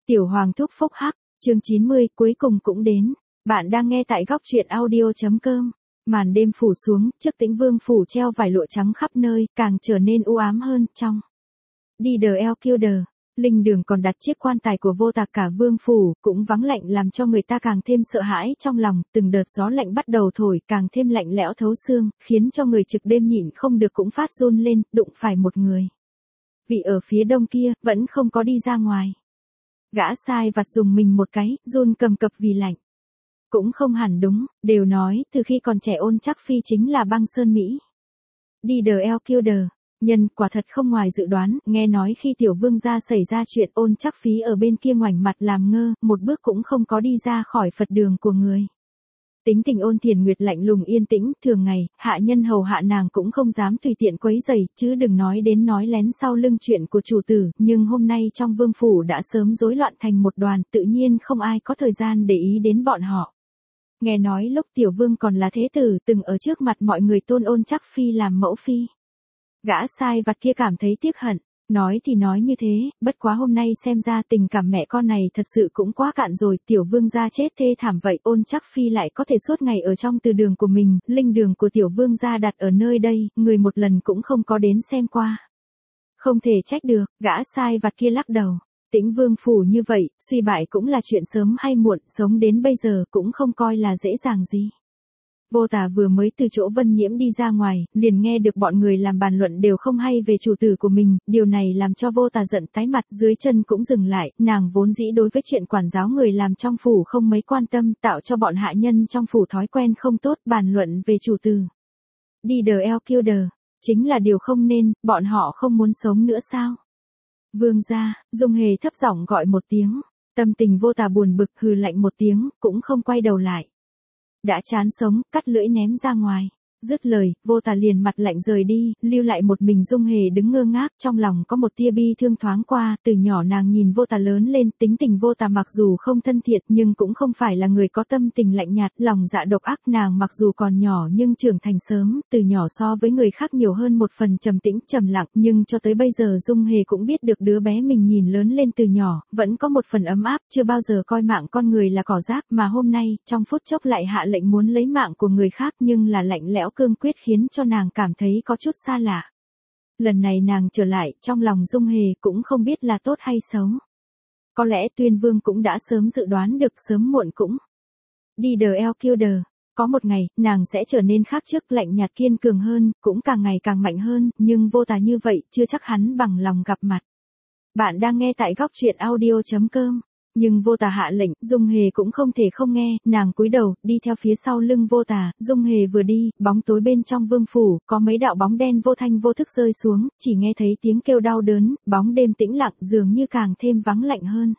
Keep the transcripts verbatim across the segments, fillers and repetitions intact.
Tiểu Hoàng thúc phúc hắc, chương chín mươi, cuối cùng cũng đến. Bạn đang nghe tại góc truyện audio chấm com. Màn đêm phủ xuống, trước Tĩnh Vương phủ treo vải lụa trắng khắp nơi, càng trở nên u ám hơn, trong. Đi đờ eo kiêu đờ, linh đường còn đặt chiếc quan tài của vô tạc cả vương phủ, cũng vắng lạnh làm cho người ta càng thêm sợ hãi trong lòng, từng đợt gió lạnh bắt đầu thổi, càng thêm lạnh lẽo thấu xương, khiến cho người trực đêm nhịn không được cũng phát run lên, đụng phải một người. Vị ở phía đông kia, vẫn không có đi ra ngoài. Gã sai vặt dùng mình một cái, run cầm cập vì lạnh. Cũng không hẳn đúng, đều nói, từ khi còn trẻ Ôn Trác Phi chính là băng sơn Mỹ. Đi đờ eo kiêu đờ, nhân quả thật không ngoài dự đoán, nghe nói khi tiểu vương gia xảy ra chuyện Ôn Trác Phi ở bên kia ngoảnh mặt làm ngơ, một bước cũng không có đi ra khỏi Phật đường của người. Tính tình Ôn Thiền Nguyệt lạnh lùng yên tĩnh, thường ngày, hạ nhân hầu hạ nàng cũng không dám tùy tiện quấy rầy, chứ đừng nói đến nói lén sau lưng chuyện của chủ tử, nhưng hôm nay trong vương phủ đã sớm rối loạn thành một đoàn, tự nhiên không ai có thời gian để ý đến bọn họ. Nghe nói lúc tiểu vương còn là thế tử, từng ở trước mặt mọi người tôn Ôn Trác Phi làm mẫu phi. Gã sai vặt kia cảm thấy tiếc hận. Nói thì nói như thế, bất quá hôm nay xem ra tình cảm mẹ con này thật sự cũng quá cạn rồi, tiểu vương gia chết thê thảm vậy, Ôn Trác Phi lại có thể suốt ngày ở trong từ đường của mình, linh đường của tiểu vương gia đặt ở nơi đây, người một lần cũng không có đến xem qua. Không thể trách được, gã sai vặt kia lắc đầu. Tĩnh Vương phủ như vậy, suy bại cũng là chuyện sớm hay muộn, sống đến bây giờ cũng không coi là dễ dàng gì. Vô Tà vừa mới từ chỗ Vân Nhiễm đi ra ngoài, liền nghe được bọn người làm bàn luận đều không hay về chủ tử của mình, điều này làm cho Vô Tà giận tái mặt, dưới chân cũng dừng lại, nàng vốn dĩ đối với chuyện quản giáo người làm trong phủ không mấy quan tâm, tạo cho bọn hạ nhân trong phủ thói quen không tốt, bàn luận về chủ tử. Đi đờ eo kiêu đờ, chính là điều không nên, bọn họ không muốn sống nữa sao? Vương gia, Dung Hề thấp giọng gọi một tiếng, tâm tình Vô Tà buồn bực hừ lạnh một tiếng, cũng không quay đầu lại. Đã chán sống, cắt lưỡi ném ra ngoài. Dứt lời, Vô Tà liền mặt lạnh rời đi, lưu lại một mình Dung Hề đứng ngơ ngác, trong lòng có một tia bi thương thoáng qua, từ nhỏ nàng nhìn Vô Tà lớn lên, tính tình Vô Tà mặc dù không thân thiện nhưng cũng không phải là người có tâm tình lạnh nhạt, lòng dạ độc ác, nàng mặc dù còn nhỏ nhưng trưởng thành sớm, từ nhỏ so với người khác nhiều hơn một phần trầm tĩnh, trầm lặng, nhưng cho tới bây giờ Dung Hề cũng biết được đứa bé mình nhìn lớn lên từ nhỏ, vẫn có một phần ấm áp, chưa bao giờ coi mạng con người là cỏ rác, mà hôm nay, trong phút chốc lại hạ lệnh muốn lấy mạng của người khác nhưng là lạnh lẽo cương quyết khiến cho nàng cảm thấy có chút xa lạ. Lần này nàng trở lại, trong lòng Dung Hề cũng không biết là tốt hay xấu. Có lẽ Tuyên Vương cũng đã sớm dự đoán được, sớm muộn cũng. Đi đờ eo kiêu đờ, có một ngày, nàng sẽ trở nên khác trước, lạnh nhạt kiên cường hơn, cũng càng ngày càng mạnh hơn, nhưng Vô Tà như vậy, chưa chắc hắn bằng lòng gặp mặt. Bạn đang nghe tại góc truyện audio chấm com. Nhưng Vô Tà hạ lệnh, Dung Hề cũng không thể không nghe, nàng cúi đầu, đi theo phía sau lưng Vô Tà, Dung Hề vừa đi, bóng tối bên trong vương phủ, có mấy đạo bóng đen vô thanh vô thức rơi xuống, chỉ nghe thấy tiếng kêu đau đớn, bóng đêm tĩnh lặng, dường như càng thêm vắng lạnh hơn.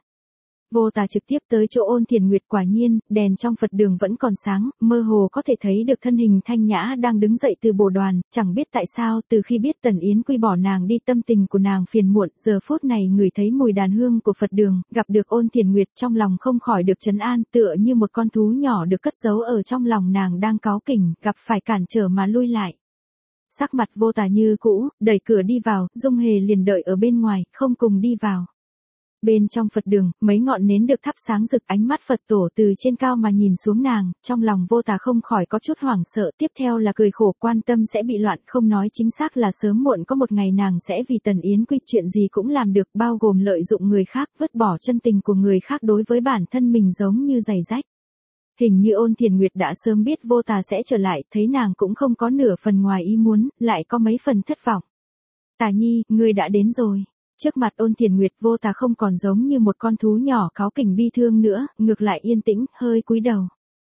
Vô Tà trực tiếp tới chỗ Ôn Thiền Nguyệt, quả nhiên, đèn trong Phật đường vẫn còn sáng, mơ hồ có thể thấy được thân hình thanh nhã đang đứng dậy từ bồ đoàn, chẳng biết tại sao, từ khi biết Tần Yến Quy bỏ nàng đi tâm tình của nàng phiền muộn, giờ phút này ngửi thấy mùi đàn hương của Phật đường, gặp được Ôn Thiền Nguyệt trong lòng không khỏi được trấn an, tựa như một con thú nhỏ được cất giấu ở trong lòng nàng đang cáu kỉnh, gặp phải cản trở mà lui lại. Sắc mặt Vô Tà như cũ, đẩy cửa đi vào, Dung Hề liền đợi ở bên ngoài, không cùng đi vào. Bên trong Phật đường, mấy ngọn nến được thắp sáng rực, ánh mắt Phật tổ từ trên cao mà nhìn xuống nàng, trong lòng Vô Tà không khỏi có chút hoảng sợ, tiếp theo là cười khổ, quan tâm sẽ bị loạn, không nói chính xác là sớm muộn có một ngày nàng sẽ vì Tần Yến Quy chuyện gì cũng làm được, bao gồm lợi dụng người khác, vứt bỏ chân tình của người khác đối với bản thân mình giống như giày rách. Hình như Ôn Thiền Nguyệt đã sớm biết Vô Tà sẽ trở lại, thấy nàng cũng không có nửa phần ngoài ý muốn, lại có mấy phần thất vọng. Tà Nhi, ngươi đã đến rồi. Trước mặt Ôn Thiền Nguyệt, Vô Tà không còn giống như một con thú nhỏ cáu kỉnh bi thương nữa, ngược lại yên tĩnh, hơi cúi đầu.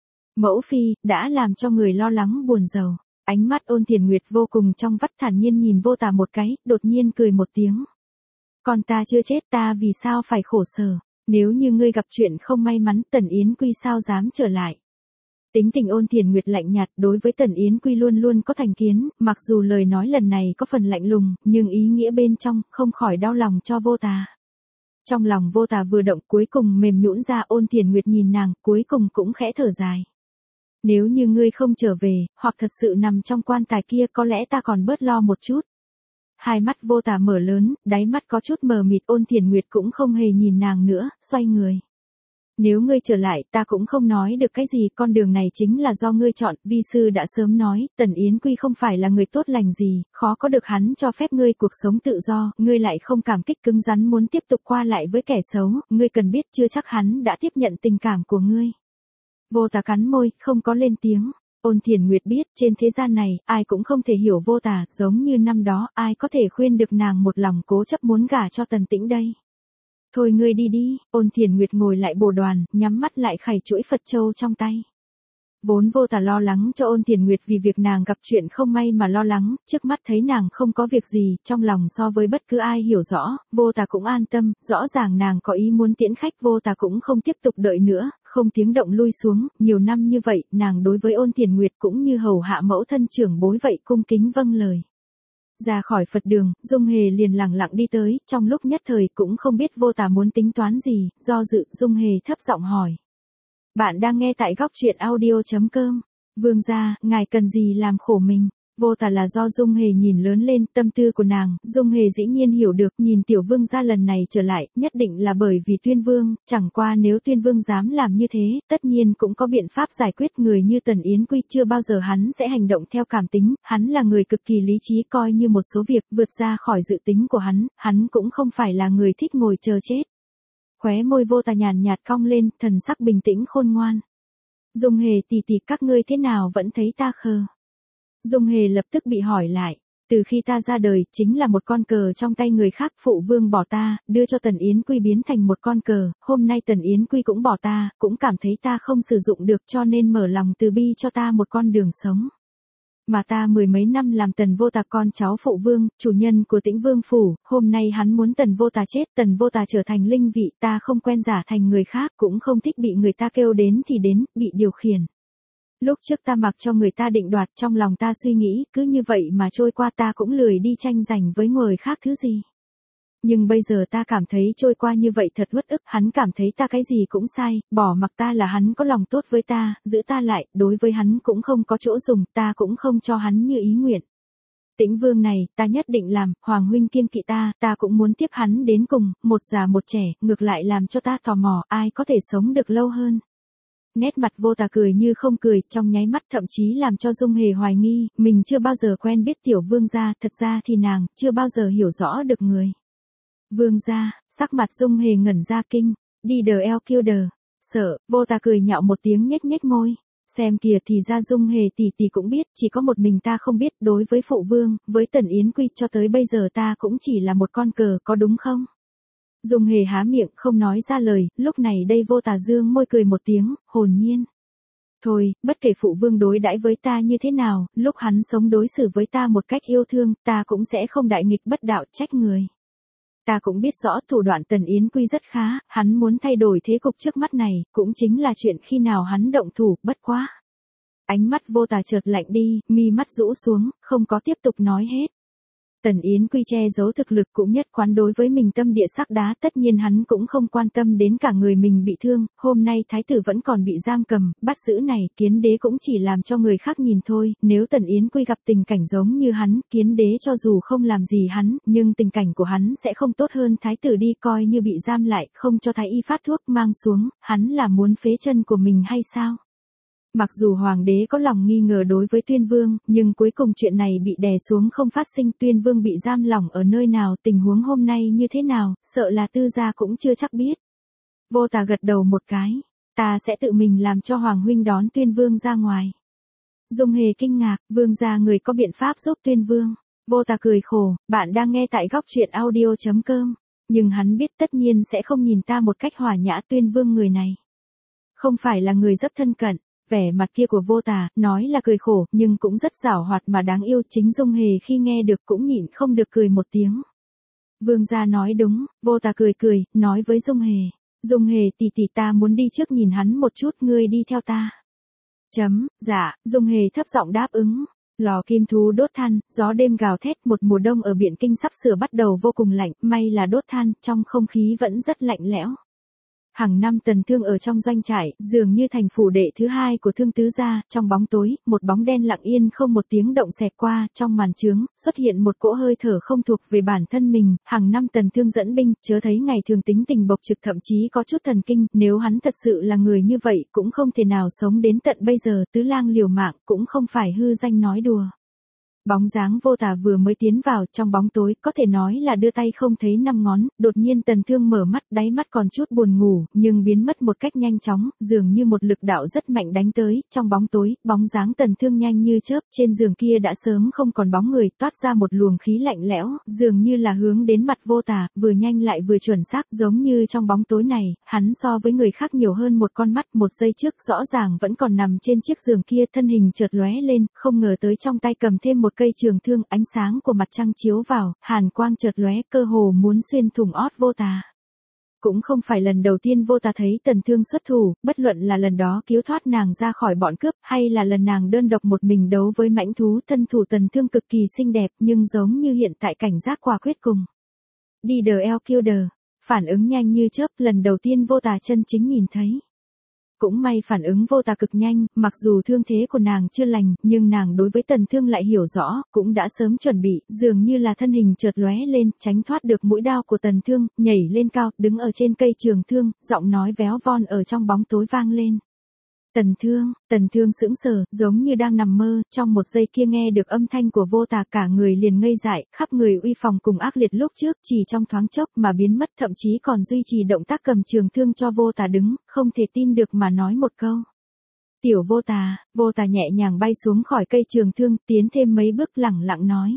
Mẫu phi, đã làm cho người lo lắng buồn rầu. Ánh mắt Ôn Thiền Nguyệt vô cùng trong vắt, thản nhiên nhìn Vô Tà một cái, đột nhiên cười một tiếng. Con ta chưa chết, ta vì sao phải khổ sở, nếu như ngươi gặp chuyện không may mắn, Tần Yến Quy sao dám trở lại. Tính tình Ôn Thiền Nguyệt lạnh nhạt, đối với Tần Yến Quy luôn luôn có thành kiến, mặc dù lời nói lần này có phần lạnh lùng, nhưng ý nghĩa bên trong, không khỏi đau lòng cho Vô Tà. Trong lòng Vô Tà vừa động, cuối cùng mềm nhũn ra, Ôn Thiền Nguyệt nhìn nàng, cuối cùng cũng khẽ thở dài. Nếu như ngươi không trở về, hoặc thật sự nằm trong quan tài kia, có lẽ ta còn bớt lo một chút. hai mắt Vô Tà mở lớn, đáy mắt có chút mờ mịt. Ôn Thiền Nguyệt cũng không hề nhìn nàng nữa, xoay người. Nếu ngươi trở lại, ta cũng không nói được cái gì, con đường này chính là do ngươi chọn, vi sư đã sớm nói, Tần Yến Quy không phải là người tốt lành gì, khó có được hắn cho phép ngươi cuộc sống tự do, ngươi lại không cảm kích cứng rắn muốn tiếp tục qua lại với kẻ xấu, ngươi cần biết chưa chắc hắn đã tiếp nhận tình cảm của ngươi. Vô Tà cắn môi, không có lên tiếng. Ôn Thiền Nguyệt biết, trên thế gian này, ai cũng không thể hiểu Vô Tà, giống như năm đó, ai có thể khuyên được nàng một lòng cố chấp muốn gả cho Tần Tĩnh đây. Thôi ngươi đi đi, Ôn Thiền Nguyệt ngồi lại bồ đoàn, nhắm mắt lại khải chuỗi Phật châu trong tay. Vốn Vô Tà lo lắng cho Ôn Thiền Nguyệt vì việc nàng gặp chuyện không may mà lo lắng, trước mắt thấy nàng không có việc gì, trong lòng so với bất cứ ai hiểu rõ, Vô Tà cũng an tâm, rõ ràng nàng có ý muốn tiễn khách. Vô Tà cũng không tiếp tục đợi nữa, không tiếng động lui xuống, nhiều năm như vậy, nàng đối với Ôn Thiền Nguyệt cũng như hầu hạ mẫu thân trưởng bối vậy, cung kính vâng lời. Ra khỏi Phật đường, Dung Hề liền lẳng lặng đi tới, trong lúc nhất thời cũng không biết Vô Tà muốn tính toán gì, do dự, Dung Hề thấp giọng hỏi. Bạn đang nghe tại góc truyện audio.com. Vương gia, ngài cần gì làm khổ mình? Vô Tà là do Dung Hề nhìn lớn lên, tâm tư của nàng, Dung Hề dĩ nhiên hiểu được, nhìn tiểu vương gia lần này trở lại, nhất định là bởi vì Tuyên Vương, chẳng qua nếu Tuyên Vương dám làm như thế, tất nhiên cũng có biện pháp giải quyết. Người như Tần Yến Quy chưa bao giờ hắn sẽ hành động theo cảm tính, hắn là người cực kỳ lý trí, coi như một số việc vượt ra khỏi dự tính của hắn, hắn cũng không phải là người thích ngồi chờ chết. Khóe môi Vô Tà nhàn nhạt cong lên, thần sắc bình tĩnh khôn ngoan. Dung Hề tỷ tỷ, các ngươi thế nào vẫn thấy ta khờ? Dung Hề lập tức bị hỏi lại. Từ khi ta ra đời, chính là một con cờ trong tay người khác, phụ vương bỏ ta, đưa cho Tần Yến Quy biến thành một con cờ, hôm nay Tần Yến Quy cũng bỏ ta, cũng cảm thấy ta không sử dụng được cho nên mở lòng từ bi cho ta một con đường sống. Mà ta mười mấy năm làm Tần Vô Tà con cháu phụ vương, chủ nhân của Tĩnh Vương phủ, hôm nay hắn muốn Tần Vô Tà chết, Tần Vô Tà trở thành linh vị, ta không quen giả thành người khác, cũng không thích bị người ta kêu đến thì đến, bị điều khiển. Lúc trước ta mặc cho người ta định đoạt, trong lòng ta suy nghĩ, cứ như vậy mà trôi qua, ta cũng lười đi tranh giành với người khác thứ gì. Nhưng bây giờ ta cảm thấy trôi qua như vậy thật uất ức, hắn cảm thấy ta cái gì cũng sai, bỏ mặc ta là hắn có lòng tốt với ta, giữ ta lại, đối với hắn cũng không có chỗ dùng, ta cũng không cho hắn như ý nguyện. Tĩnh Vương này, ta nhất định làm, Hoàng huynh kiêng kỵ ta, ta cũng muốn tiếp hắn đến cùng, một già một trẻ, ngược lại làm cho ta tò mò, ai có thể sống được lâu hơn. Nét mặt Vô Tà cười như không cười, trong nháy mắt thậm chí làm cho Dung Hề hoài nghi, mình chưa bao giờ quen biết tiểu vương gia, thật ra thì nàng chưa bao giờ hiểu rõ được người. Vương gia, sắc mặt Dung Hề ngẩn ra kinh, đi đờ eo kêu đờ, sợ. Vô Tà cười nhạo một tiếng nhếch nhếch môi, xem kìa, thì ra Dung Hề tỷ tỷ cũng biết, chỉ có một mình ta không biết, đối với phụ vương, với Tần Yến Quy cho tới bây giờ ta cũng chỉ là một con cờ, có đúng không? Dung Hề há miệng không nói ra lời, lúc này đây Vô Tà dương môi cười một tiếng, hồn nhiên. Thôi, bất kể phụ vương đối đãi với ta như thế nào, lúc hắn sống đối xử với ta một cách yêu thương, ta cũng sẽ không đại nghịch bất đạo trách người. Ta cũng biết rõ thủ đoạn Tần Yến Quy rất khá, hắn muốn thay đổi thế cục trước mắt này, cũng chính là chuyện khi nào hắn động thủ, bất quá. Ánh mắt Vô Tà chợt lạnh đi, mi mắt rũ xuống, không có tiếp tục nói hết. Tần Yến Quy che giấu thực lực cũng nhất quán đối với mình tâm địa sắt đá, tất nhiên hắn cũng không quan tâm đến cả người mình bị thương, hôm nay thái tử vẫn còn bị giam cầm, bắt giữ này, Kiến Đế cũng chỉ làm cho người khác nhìn thôi, nếu Tần Yến Quy gặp tình cảnh giống như hắn, Kiến Đế cho dù không làm gì hắn, nhưng tình cảnh của hắn sẽ không tốt hơn thái tử đi, coi như bị giam lại, không cho thái y phát thuốc mang xuống, hắn là muốn phế chân của mình hay sao? Mặc dù hoàng đế có lòng nghi ngờ đối với Tuyên Vương, nhưng cuối cùng chuyện này bị đè xuống không phát sinh. Tuyên Vương bị giam lỏng ở nơi nào, tình huống hôm nay như thế nào, sợ là tư gia cũng chưa chắc biết. Vô Tà gật đầu một cái, ta sẽ tự mình làm cho Hoàng huynh đón Tuyên Vương ra ngoài. Dung Hề kinh ngạc, vương gia người có biện pháp giúp Tuyên Vương. Vô Tà cười khổ, bạn đang nghe tại góc truyện audio.com, nhưng hắn biết tất nhiên sẽ không nhìn ta một cách hòa nhã. Tuyên Vương người này không phải là người rất thân cận. Vẻ mặt kia của Vô Tà, nói là cười khổ, nhưng cũng rất giảo hoạt mà đáng yêu. Chính Dung Hề khi nghe được cũng nhịn không được cười một tiếng. Vương gia nói đúng, Vô Tà cười cười, nói với Dung Hề. Dung Hề tỷ tỷ, ta muốn đi trước nhìn hắn một chút, ngươi đi theo ta. Chấm, dạ, Dung Hề thấp giọng đáp ứng. Lò kim thú đốt than, gió đêm gào thét, một mùa đông ở Biện Kinh sắp sửa bắt đầu vô cùng lạnh, may là đốt than, trong không khí vẫn rất lạnh lẽo. Hàng năm Tần Thương ở trong doanh trại, dường như thành phủ đệ thứ hai của Thương tứ gia, trong bóng tối, một bóng đen lặng yên không một tiếng động xẹt qua, trong màn trướng, xuất hiện một cỗ hơi thở không thuộc về bản thân mình, hàng năm Tần Thương dẫn binh, chớ thấy ngày thường tính tình bộc trực thậm chí có chút thần kinh, nếu hắn thật sự là người như vậy, cũng không thể nào sống đến tận bây giờ, tứ lang liều mạng, cũng không phải hư danh nói đùa. Bóng dáng Vô Tà vừa mới tiến vào, trong bóng tối, có thể nói là đưa tay không thấy năm ngón, đột nhiên Tần Thương mở mắt, đáy mắt còn chút buồn ngủ, nhưng biến mất một cách nhanh chóng, dường như một lực đạo rất mạnh đánh tới, trong bóng tối, bóng dáng Tần Thương nhanh như chớp, trên giường kia đã sớm không còn bóng người, toát ra một luồng khí lạnh lẽo, dường như là hướng đến mặt Vô Tà, vừa nhanh lại vừa chuẩn xác, giống như trong bóng tối này, hắn so với người khác nhiều hơn một con mắt, một giây trước rõ ràng vẫn còn nằm trên chiếc giường kia, thân hình chợt lóe lên, không ngờ tới trong tay cầm thêm một cây trường thương, ánh sáng của mặt trăng chiếu vào, hàn quang chợt lóe, cơ hồ muốn xuyên thủng ót Vô Tà. Cũng không phải lần đầu tiên Vô Tà thấy Tần Thương xuất thủ, bất luận là lần đó cứu thoát nàng ra khỏi bọn cướp, hay là lần nàng đơn độc một mình đấu với mãnh thú, thân thủ Tần Thương cực kỳ xinh đẹp, nhưng giống như hiện tại cảnh giác quả quyết cùng. Đi đờ eo kiêu đờ, phản ứng nhanh như chớp, lần đầu tiên Vô Tà chân chính nhìn thấy. Cũng may phản ứng Vô Tà cực nhanh, mặc dù thương thế của nàng chưa lành, nhưng nàng đối với Tần Thương lại hiểu rõ, cũng đã sớm chuẩn bị, dường như là thân hình chợt lóe lên, tránh thoát được mũi đao của Tần Thương, nhảy lên cao, đứng ở trên cây trường thương, giọng nói véo von ở trong bóng tối vang lên. Tần Thương, Tần Thương sững sờ, giống như đang nằm mơ, trong một giây kia nghe được âm thanh của Vô Tà cả người liền ngây dại, khắp người uy phòng cùng ác liệt lúc trước chỉ trong thoáng chốc mà biến mất, thậm chí còn duy trì động tác cầm trường thương cho Vô Tà đứng, không thể tin được mà nói một câu. Tiểu Vô Tà, Vô Tà nhẹ nhàng bay xuống khỏi cây trường thương, tiến thêm mấy bước lẳng lặng nói.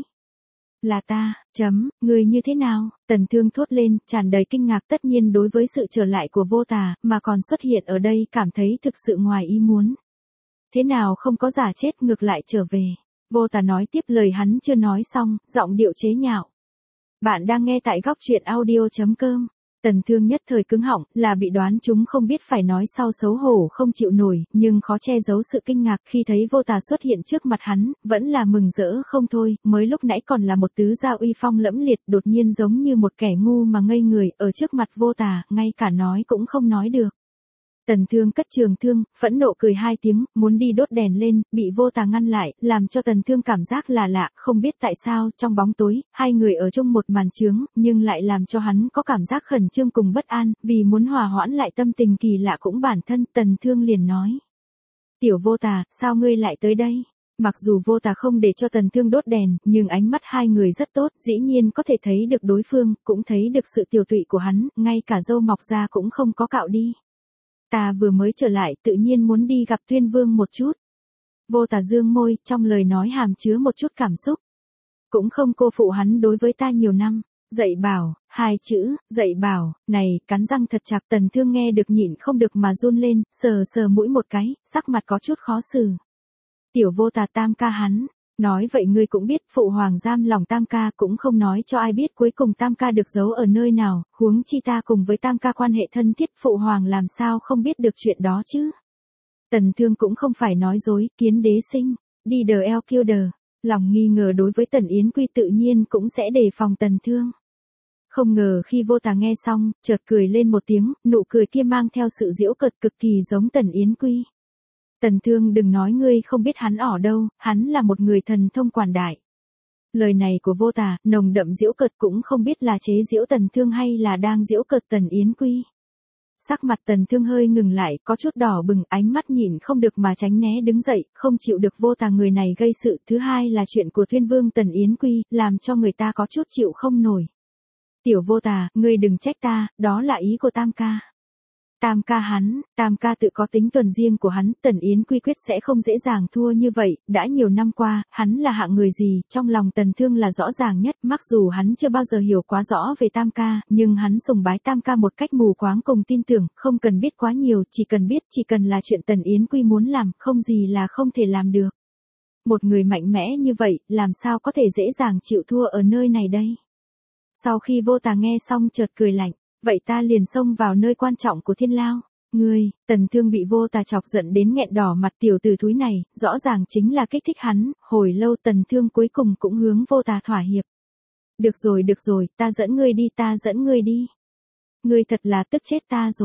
Là ta, chấm, người như thế nào? Tần Thương thốt lên, tràn đầy kinh ngạc, tất nhiên đối với sự trở lại của Vô Tà, mà còn xuất hiện ở đây, cảm thấy thực sự ngoài ý muốn. Thế nào không có giả chết, ngược lại trở về. Vô Tà nói tiếp, lời hắn chưa nói xong, giọng điệu chế nhạo. Bạn đang nghe tại góc truyện audio chấm com. Tần Thương nhất thời cứng họng, là bị đoán chúng không biết phải nói sau xấu hổ không chịu nổi, nhưng khó che giấu sự kinh ngạc khi thấy Vô Tà xuất hiện trước mặt hắn, vẫn là mừng rỡ không thôi, mới lúc nãy còn là một tứ gia uy phong lẫm liệt, đột nhiên giống như một kẻ ngu mà ngây người, ở trước mặt Vô Tà, ngay cả nói cũng không nói được. Tần Thương cất trường thương, phẫn nộ cười hai tiếng, muốn đi đốt đèn lên, bị Vô Tà ngăn lại, làm cho Tần Thương cảm giác là lạ, không biết tại sao, trong bóng tối, hai người ở chung một màn chướng, nhưng lại làm cho hắn có cảm giác khẩn trương cùng bất an, vì muốn hòa hoãn lại tâm tình kỳ lạ cũng bản thân, Tần Thương liền nói. Tiểu Vô Tà, sao ngươi lại tới đây? Mặc dù Vô Tà không để cho Tần Thương đốt đèn, nhưng ánh mắt hai người rất tốt, dĩ nhiên có thể thấy được đối phương, cũng thấy được sự tiều tụy của hắn, ngay cả râu mọc ra cũng không có cạo đi. Ta vừa mới trở lại, tự nhiên muốn đi gặp Tuyên Vương một chút. Vô Tà dương môi, trong lời nói hàm chứa một chút cảm xúc. Cũng không cô phụ hắn đối với ta nhiều năm. Dạy bảo, hai chữ, dạy bảo, này, cắn răng thật chặt. Tần Thương nghe được nhịn không được mà run lên, sờ sờ mũi một cái, sắc mặt có chút khó xử. Tiểu Vô Tà tam ca hắn. Nói vậy ngươi cũng biết, phụ hoàng giam lòng tam ca, cũng không nói cho ai biết cuối cùng tam ca được giấu ở nơi nào, huống chi ta cùng với tam ca quan hệ thân thiết, phụ hoàng làm sao không biết được chuyện đó chứ. Tần Thương cũng không phải nói dối, kiến đế sinh, đi đờ eo kiêu đờ, lòng nghi ngờ đối với Tần Yến Quy tự nhiên cũng sẽ đề phòng Tần Thương. Không ngờ khi Vô Tà nghe xong, chợt cười lên một tiếng, nụ cười kia mang theo sự giễu cợt cực kỳ giống Tần Yến Quy. Tần Thương đừng nói ngươi không biết hắn ở đâu, hắn là một người thần thông quảng đại. Lời này của Vô Tà, nồng đậm giễu cợt, cũng không biết là chế giễu Tần Thương hay là đang giễu cợt Tần Yến Quy. Sắc mặt Tần Thương hơi ngừng lại, có chút đỏ bừng, ánh mắt nhìn không được mà tránh né đứng dậy, không chịu được Vô Tà người này gây sự. Thứ hai là chuyện của Tuyên Vương Tần Yến Quy, làm cho người ta có chút chịu không nổi. Tiểu Vô Tà, ngươi đừng trách ta, đó là ý của tam ca. Tam ca hắn, tam ca tự có tính tuần riêng của hắn, Tần Yến Quy quyết sẽ không dễ dàng thua như vậy, đã nhiều năm qua, hắn là hạng người gì, trong lòng Tần Thương là rõ ràng nhất, mặc dù hắn chưa bao giờ hiểu quá rõ về tam ca, nhưng hắn sùng bái tam ca một cách mù quáng cùng tin tưởng, không cần biết quá nhiều, chỉ cần biết, chỉ cần là chuyện Tần Yến Quy muốn làm, không gì là không thể làm được. Một người mạnh mẽ như vậy, làm sao có thể dễ dàng chịu thua ở nơi này đây? Sau khi Vô Tà nghe xong chợt cười lạnh. Vậy ta liền xông vào nơi quan trọng của thiên lao. Ngươi, Tần Thương bị Vô Tà chọc giận đến nghẹn đỏ mặt, tiểu tử thúi này, rõ ràng chính là kích thích hắn, hồi lâu Tần Thương cuối cùng cũng hướng Vô Tà thỏa hiệp. Được rồi được rồi, ta dẫn ngươi đi, ta dẫn ngươi đi. Ngươi thật là tức chết ta rồi.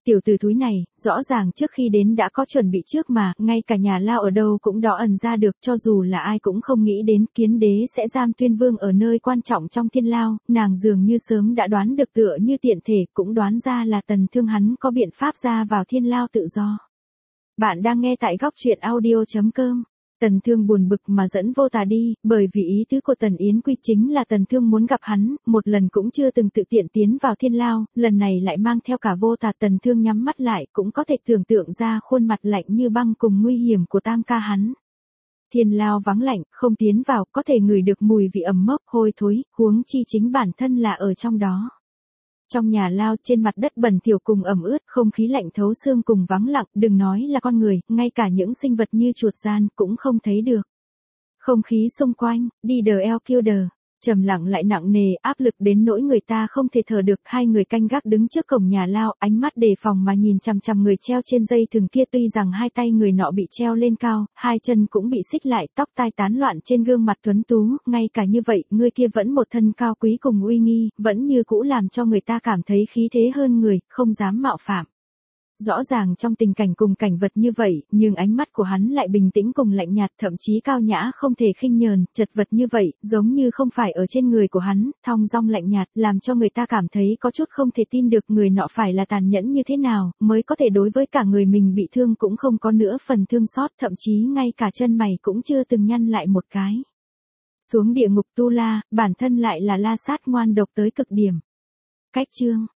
Tiểu tử thúi này, rõ ràng trước khi đến đã có chuẩn bị trước mà, ngay cả nhà lao ở đâu cũng đo ẩn ra được, cho dù là ai cũng không nghĩ đến Kiến Đế sẽ giam Tuyên Vương ở nơi quan trọng trong thiên lao, nàng dường như sớm đã đoán được, tựa như tiện thể, cũng đoán ra là Tần Thương hắn có biện pháp ra vào thiên lao tự do. Bạn đang nghe tại góc truyện audio.com. Tần Thương buồn bực mà dẫn Vô Tà đi, bởi vì ý tứ của Tần Yến Quy chính là Tần Thương muốn gặp hắn, một lần cũng chưa từng tự tiện tiến vào thiên lao, lần này lại mang theo cả Vô Tà. Tần Thương nhắm mắt lại, cũng có thể tưởng tượng ra khuôn mặt lạnh như băng cùng nguy hiểm của tam ca hắn. Thiên lao vắng lạnh, không tiến vào, có thể ngửi được mùi vị ẩm mốc, hôi thối, huống chi chính bản thân là ở trong đó. Trong nhà lao, trên mặt đất bẩn thỉu cùng ẩm ướt, không khí lạnh thấu xương cùng vắng lặng, đừng nói là con người, ngay cả những sinh vật như chuột gian cũng không thấy được. Không khí xung quanh, đi đờ eo kêu đờ, trầm lặng lại nặng nề, áp lực đến nỗi người ta không thể thở được. Hai người canh gác đứng trước cổng nhà lao, ánh mắt đề phòng mà nhìn chằm chằm người treo trên dây thừng kia. Tuy rằng hai tay người nọ bị treo lên cao, hai chân cũng bị xích lại, tóc tai tán loạn trên gương mặt tuấn tú, ngay cả như vậy, người kia vẫn một thân cao quý cùng uy nghi, vẫn như cũ làm cho người ta cảm thấy khí thế hơn người, không dám mạo phạm. Rõ ràng trong tình cảnh cùng cảnh vật như vậy, nhưng ánh mắt của hắn lại bình tĩnh cùng lạnh nhạt, thậm chí cao nhã không thể khinh nhờn, chật vật như vậy, giống như không phải ở trên người của hắn, thong dong lạnh nhạt, làm cho người ta cảm thấy có chút không thể tin được người nọ phải là tàn nhẫn như thế nào, mới có thể đối với cả người mình bị thương cũng không có nữa phần thương xót, thậm chí ngay cả chân mày cũng chưa từng nhăn lại một cái. Xuống địa ngục tu la, bản thân lại là la sát ngoan độc tới cực điểm. Cách chương